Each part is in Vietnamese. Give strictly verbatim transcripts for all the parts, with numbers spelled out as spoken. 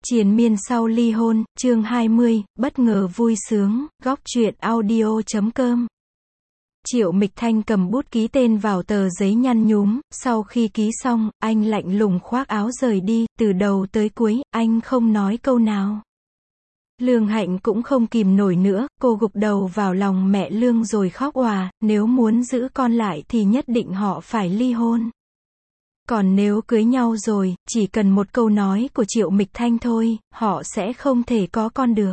Triền miên sau ly hôn, chương hai mươi, bất ngờ vui sướng, góc truyện audio chấm com. Triệu Mịch Thanh cầm bút ký tên vào tờ giấy nhăn nhúm, sau khi ký xong, anh lạnh lùng khoác áo rời đi, từ đầu tới cuối, anh không nói câu nào. Lương Hạnh cũng không kìm nổi nữa, cô gục đầu vào lòng mẹ Lương rồi khóc òa, nếu muốn giữ con lại thì nhất định họ phải ly hôn. Còn nếu cưới nhau rồi, chỉ cần một câu nói của Triệu Mịch Thanh thôi, họ sẽ không thể có con được.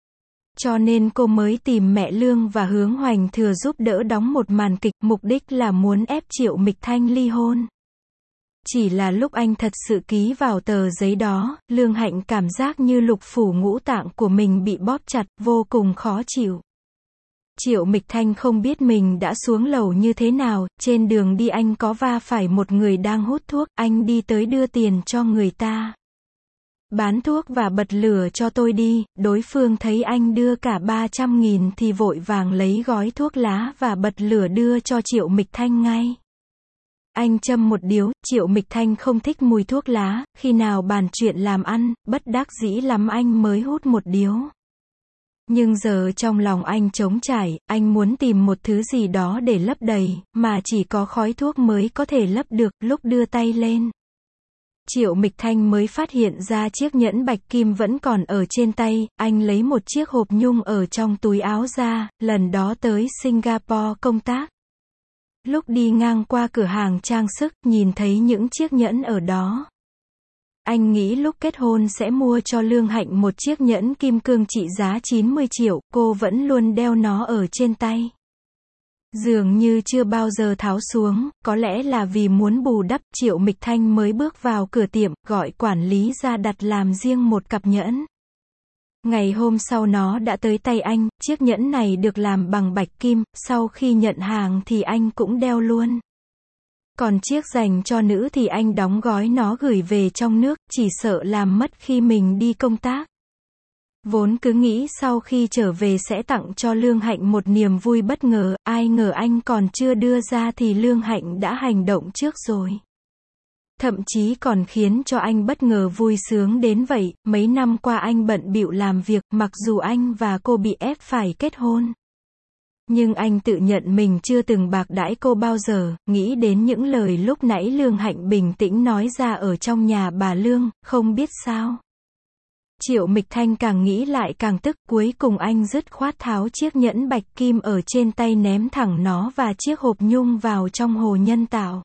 Cho nên cô mới tìm mẹ Lương và Hướng Hoành Thừa giúp đỡ đóng một màn kịch, mục đích là muốn ép Triệu Mịch Thanh ly hôn. Chỉ là lúc anh thật sự ký vào tờ giấy đó, Lương Hạnh cảm giác như lục phủ ngũ tạng của mình bị bóp chặt, vô cùng khó chịu. Triệu Mịch Thanh không biết mình đã xuống lầu như thế nào, trên đường đi anh có va phải một người đang hút thuốc, anh đi tới đưa tiền cho người ta. Bán thuốc và bật lửa cho tôi đi, đối phương thấy anh đưa cả ba trăm nghìn thì vội vàng lấy gói thuốc lá và bật lửa đưa cho Triệu Mịch Thanh ngay. Anh châm một điếu, Triệu Mịch Thanh không thích mùi thuốc lá, khi nào bàn chuyện làm ăn, bất đắc dĩ lắm anh mới hút một điếu. Nhưng giờ trong lòng anh trống trải, anh muốn tìm một thứ gì đó để lấp đầy, mà chỉ có khói thuốc mới có thể lấp được, lúc đưa tay lên. Triệu Mịch Thanh mới phát hiện ra chiếc nhẫn bạch kim vẫn còn ở trên tay, anh lấy một chiếc hộp nhung ở trong túi áo ra, lần đó tới Singapore công tác. Lúc đi ngang qua cửa hàng trang sức, nhìn thấy những chiếc nhẫn ở đó. Anh nghĩ lúc kết hôn sẽ mua cho Lương Hạnh một chiếc nhẫn kim cương trị giá chín mươi triệu, cô vẫn luôn đeo nó ở trên tay. Dường như chưa bao giờ tháo xuống, có lẽ là vì muốn bù đắp, Triệu Mịch Thanh mới bước vào cửa tiệm, gọi quản lý ra đặt làm riêng một cặp nhẫn. Ngày hôm sau nó đã tới tay anh, chiếc nhẫn này được làm bằng bạch kim, sau khi nhận hàng thì anh cũng đeo luôn. Còn chiếc dành cho nữ thì anh đóng gói nó gửi về trong nước, chỉ sợ làm mất khi mình đi công tác. Vốn cứ nghĩ sau khi trở về sẽ tặng cho Lương Hạnh một niềm vui bất ngờ, ai ngờ anh còn chưa đưa ra thì Lương Hạnh đã hành động trước rồi. Thậm chí còn khiến cho anh bất ngờ vui sướng đến vậy, mấy năm qua anh bận bịu làm việc, mặc dù anh và cô bị ép phải kết hôn. Nhưng anh tự nhận mình chưa từng bạc đãi cô bao giờ, nghĩ đến những lời lúc nãy Lương Hạnh bình tĩnh nói ra ở trong nhà bà Lương, không biết sao. Triệu Mịch Thanh càng nghĩ lại càng tức, cuối cùng anh dứt khoát tháo chiếc nhẫn bạch kim ở trên tay ném thẳng nó và chiếc hộp nhung vào trong hồ nhân tạo.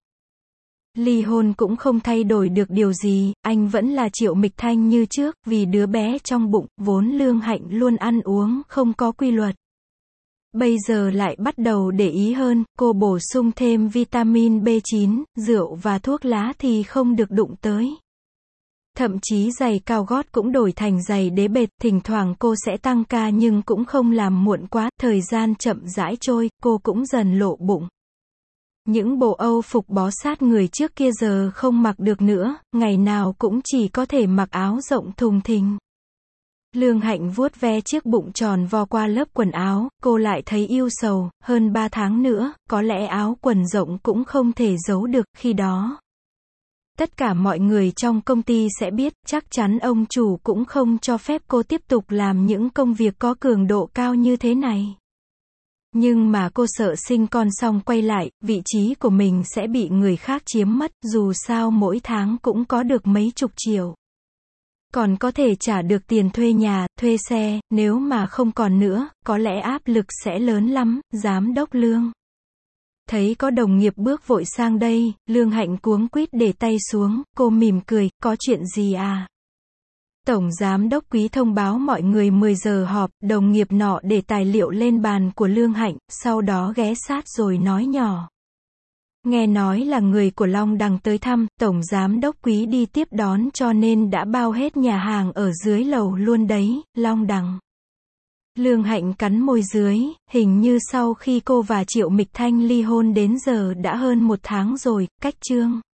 Ly hôn cũng không thay đổi được điều gì, anh vẫn là Triệu Mịch Thanh như trước, vì đứa bé trong bụng, vốn Lương Hạnh luôn ăn uống không có quy luật. Bây giờ lại bắt đầu để ý hơn, cô bổ sung thêm vitamin B chín, rượu và thuốc lá thì không được đụng tới. Thậm chí giày cao gót cũng đổi thành giày đế bệt, thỉnh thoảng cô sẽ tăng ca nhưng cũng không làm muộn quá, thời gian chậm rãi trôi, cô cũng dần lộ bụng. Những bộ Âu phục bó sát người trước kia giờ không mặc được nữa, ngày nào cũng chỉ có thể mặc áo rộng thùng thình. Lương Hạnh vuốt ve chiếc bụng tròn vo qua lớp quần áo, cô lại thấy ưu sầu, hơn ba tháng nữa, có lẽ áo quần rộng cũng không thể giấu được, khi đó. Tất cả mọi người trong công ty sẽ biết, chắc chắn ông chủ cũng không cho phép cô tiếp tục làm những công việc có cường độ cao như thế này. Nhưng mà cô sợ sinh con xong quay lại, vị trí của mình sẽ bị người khác chiếm mất, dù sao mỗi tháng cũng có được mấy chục triệu. Còn có thể trả được tiền thuê nhà, thuê xe, nếu mà không còn nữa, có lẽ áp lực sẽ lớn lắm, giám đốc Lương. Thấy có đồng nghiệp bước vội sang đây, Lương Hạnh cuống quýt để tay xuống, cô mỉm cười, có chuyện gì à? Tổng giám đốc Quý thông báo mọi người mười giờ họp, đồng nghiệp nọ để tài liệu lên bàn của Lương Hạnh, sau đó ghé sát rồi nói nhỏ. Nghe nói là người của Long Đằng tới thăm, Tổng giám đốc Quý đi tiếp đón cho nên đã bao hết nhà hàng ở dưới lầu luôn đấy, Long Đằng. Lương Hạnh cắn môi dưới, hình như sau khi cô và Triệu Mịch Thanh ly hôn đến giờ đã hơn một tháng rồi, cách chương.